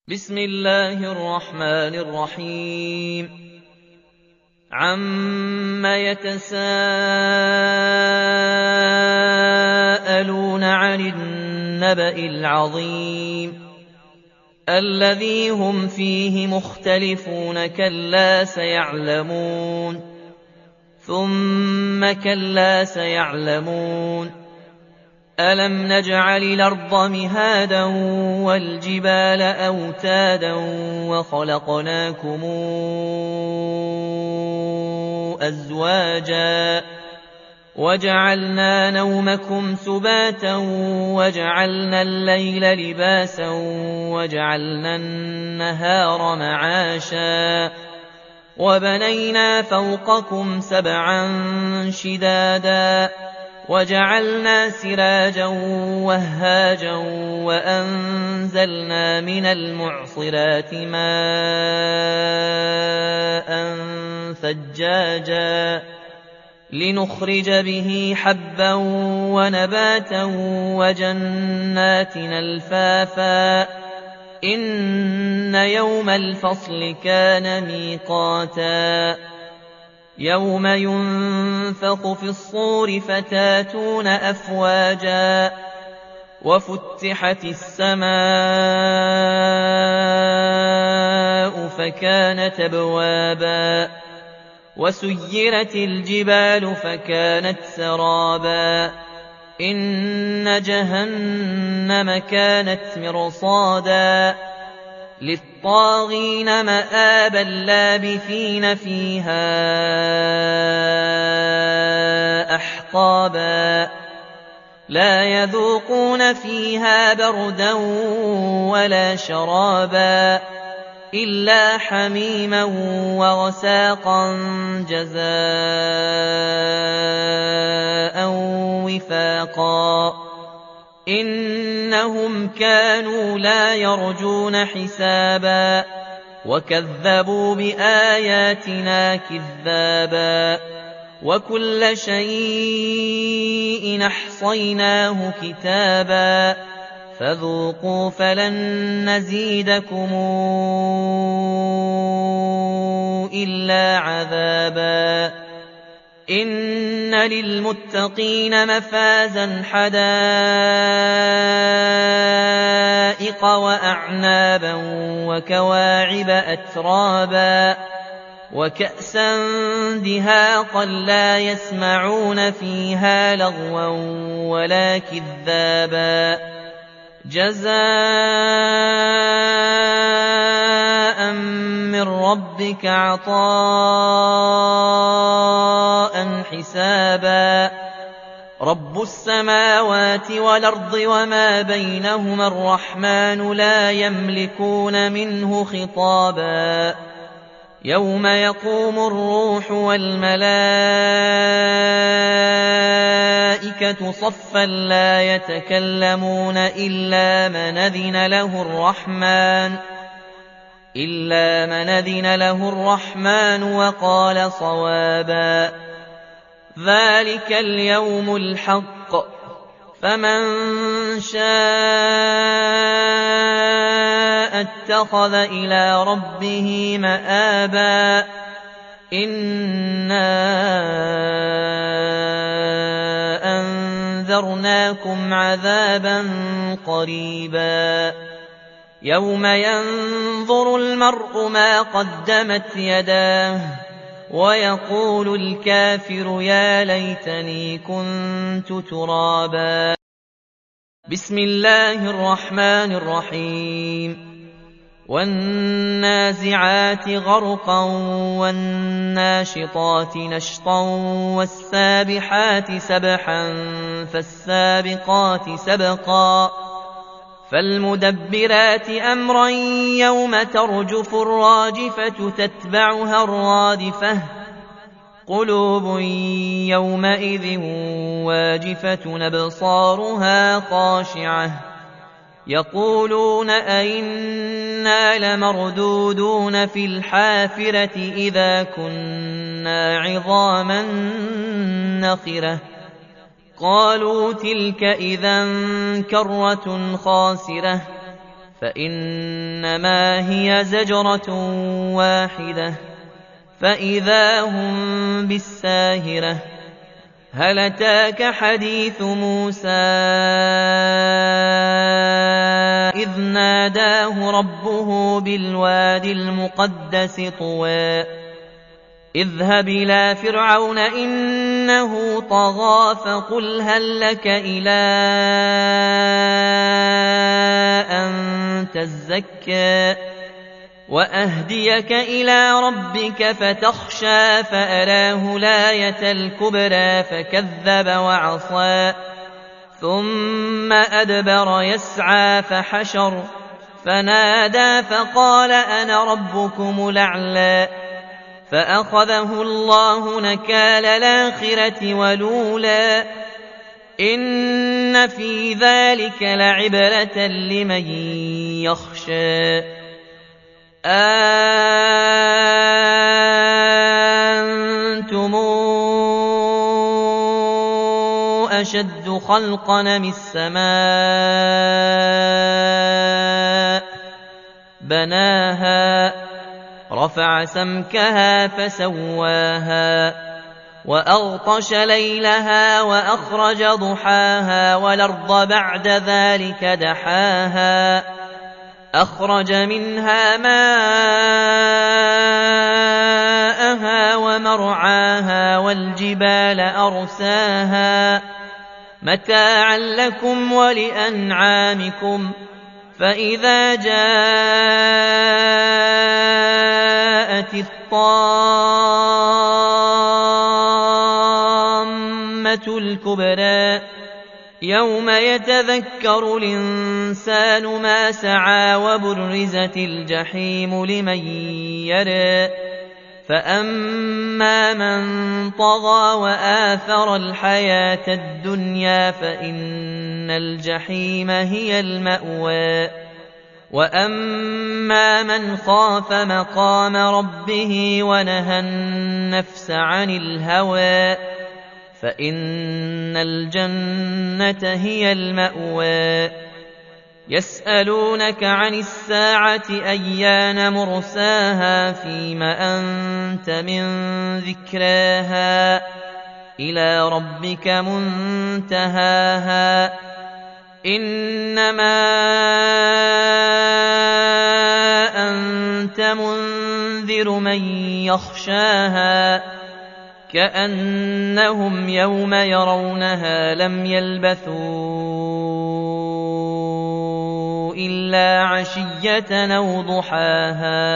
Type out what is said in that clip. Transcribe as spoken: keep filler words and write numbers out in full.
بسم الله الرحمن الرحيم عَمَّ يَتَسَاءَلُونَ عَنِ النَّبَإِ الْعَظِيمِ الَّذِي هُمْ فِيهِ مُخْتَلِفُونَ كَلَّا سَيَعْلَمُونَ ثُمَّ كَلَّا سَيَعْلَمُونَ أَلَمْ نَجْعَلِ الْأَرْضَ مِهَادًا وَالْجِبَالَ أَوْتَادًا وَخَلَقْنَاكُمْ أَزْوَاجًا وَجَعَلْنَا نَوْمَكُمْ سُبَاتًا وَجَعَلْنَا اللَّيْلَ لِبَاسًا وَجَعَلْنَا النَّهَارَ مَعَاشًا وَبَنَيْنَا فَوْقَكُمْ سَبْعًا شِدَادًا وَجَعَلْنَا سِرَاجًا وَهَّاجًا وَأَنزَلْنَا مِنَ الْمُعْصِرَاتِ مَاءً ثَجَّاجًا لِّنُخْرِجَ بِهِ حَبًّا وَنَبَاتًا وَجَنَّاتٍ أَلْفَافًا إِنَّ يَوْمَ الْفَصْلِ كَانَ مِيقَاتًا يَوْمَ يُنفَخُ فِي الصُّورِ فَتَأْتُونَ أَفْوَاجًا وَفُتِحَتِ السَّمَاءُ فَكَانَتْ أَبْوَابًا وَسُيِّرَتِ الْجِبَالُ فَكَانَتْ سَرَابًا إِنَّ جَهَنَّمَ كَانَتْ مِرْصَادًا لِّلطَّاغِينَ مَآبًا لَّابِثِينَ فِيهَا أَحْقَابًا لَّا يَذُوقُونَ فِيهَا بَرْدًا وَلَا شَرَابًا إِلَّا حَمِيمًا وَغَسَّاقًا جَزَاءً وِفَاقًا إِنَّهُمْ كَانُوا لَا يَرْجُونَ حِسَابًا وَكَذَّبُوا بِآيَاتِنَا كِذَّابًا وَكُلَّ شَيْءٍ أَحْصَيْنَاهُ كِتَابًا فَذُوقُوا فَلَن نَّزِيدَكُمْ إِلَّا عَذَابًا إِنَّ لِلْمُتَّقِينَ مَفَازًا حَدَائِقَ وَأَعْنَابًا وَكَوَاعِبَ أَتْرَابًا وَكَأْسًا دِهَاقًا لَّا يَسْمَعُونَ فِيهَا لَغْوًا وَلَا كِذَّابًا جَزَاءً مِّن رَّبِّكَ عَطَاءً حِسَابًا رَّبُّ السَّمَاوَاتِ وَالْأَرْضِ وَمَا بَيْنَهُمَا الرَّحْمَٰنُ لَا يَمْلِكُونَ مِنْهُ خِطَابًا يَوْمَ يَقُومُ الرُّوحُ وَالْمَلَائِكَةُ صَفًّا لَّا يَتَكَلَّمُونَ إِلَّا مَنْ أَذِنَ لَهُ الرَّحْمَٰنُ وَقَالَ صَوَابًا ذَٰلِكَ الْيَوْمُ الْحَقُّ فَمَن شَاءَ اتَّخَذَ إِلَىٰ رَبِّهِ مَآبًا إِنَّا أَنذَرْنَاكُمْ عَذَابًا قَرِيبًا يَوْمَ يَنظُرُ الْمَرْءُ مَا قَدَّمَتْ يَدَاهُ وَيَقُولُ الْكَافِرُ يَا لَيْتَنِي كُنتُ تُرَابًا بسم الله الرحمن الرحيم وَالنَّازِعَاتِ غَرْقًا وَالنَّاشِطَاتِ نَشْطًا وَالسَّابِحَاتِ سَبْحًا فَالسَّابِقَاتِ سَبْقًا فَالْمُدَبِّرَاتِ أَمْرًا يَوْمَ تَرْجُفُ الرَّاجِفَةُ تَتْبَعُهَا الرَّادِفَةُ قُلُوبٌ يَوْمَئِذٍ وَاجِفَةٌ أَبْصَارُهَا خَاشِعَةٌ يَقُولُونَ أَإِنَّا لَمَرْدُودُونَ فِي الْحَافِرَةِ إِذَا كُنَّا عِظَامًا نَّخِرَةً قَالُوا تِلْكَ إِذًا كَرَّةٌ خَاسِرَةٌ فإنما هي زجرة واحدة فإذا هم بالساهرة هل أتاك حديث موسى إذ ناداه ربه بالواد المقدس طوى اذهب إلى فرعون إنه طغى فقل هل لك إلى أن تزكى وأهديك إلى ربك فتخشى فأراه الآية الكبرى فكذب وعصى ثم أدبر يسعى فحشر فنادى فقال أنا ربكم الأعلى فأخذه الله نكال الآخرة والأولى إن في ذلك لعبرة لمن يخشى أأنتم أشد خلقا من السماء بناها رفع سمكها فسواها وأغطش ليلها وأخرج ضحاها والأرض بعد ذلك دحاها أخرج منها ماءها ومرعاها والجبال أرساها متاعا لكم ولأنعامكم فإذا جاءت الطامة الكبرى يوم يتذكر الإنسان ما سعى وبرزت الجحيم لمن يرى فأما من طغى وآثر الحياة الدنيا فإن الجحيم هي المأوى وأما من خاف مقام ربه ونهى النفس عن الهوى فإن الجنة هي المأوى يسألونك عن الساعة أيان مرساها فيم أنت من ذكراها إلى ربك منتهاها إنما أنت منذر من يخشاها كأنهم يوم يرونها لم يلبثوا إلا عشية أو ضحاها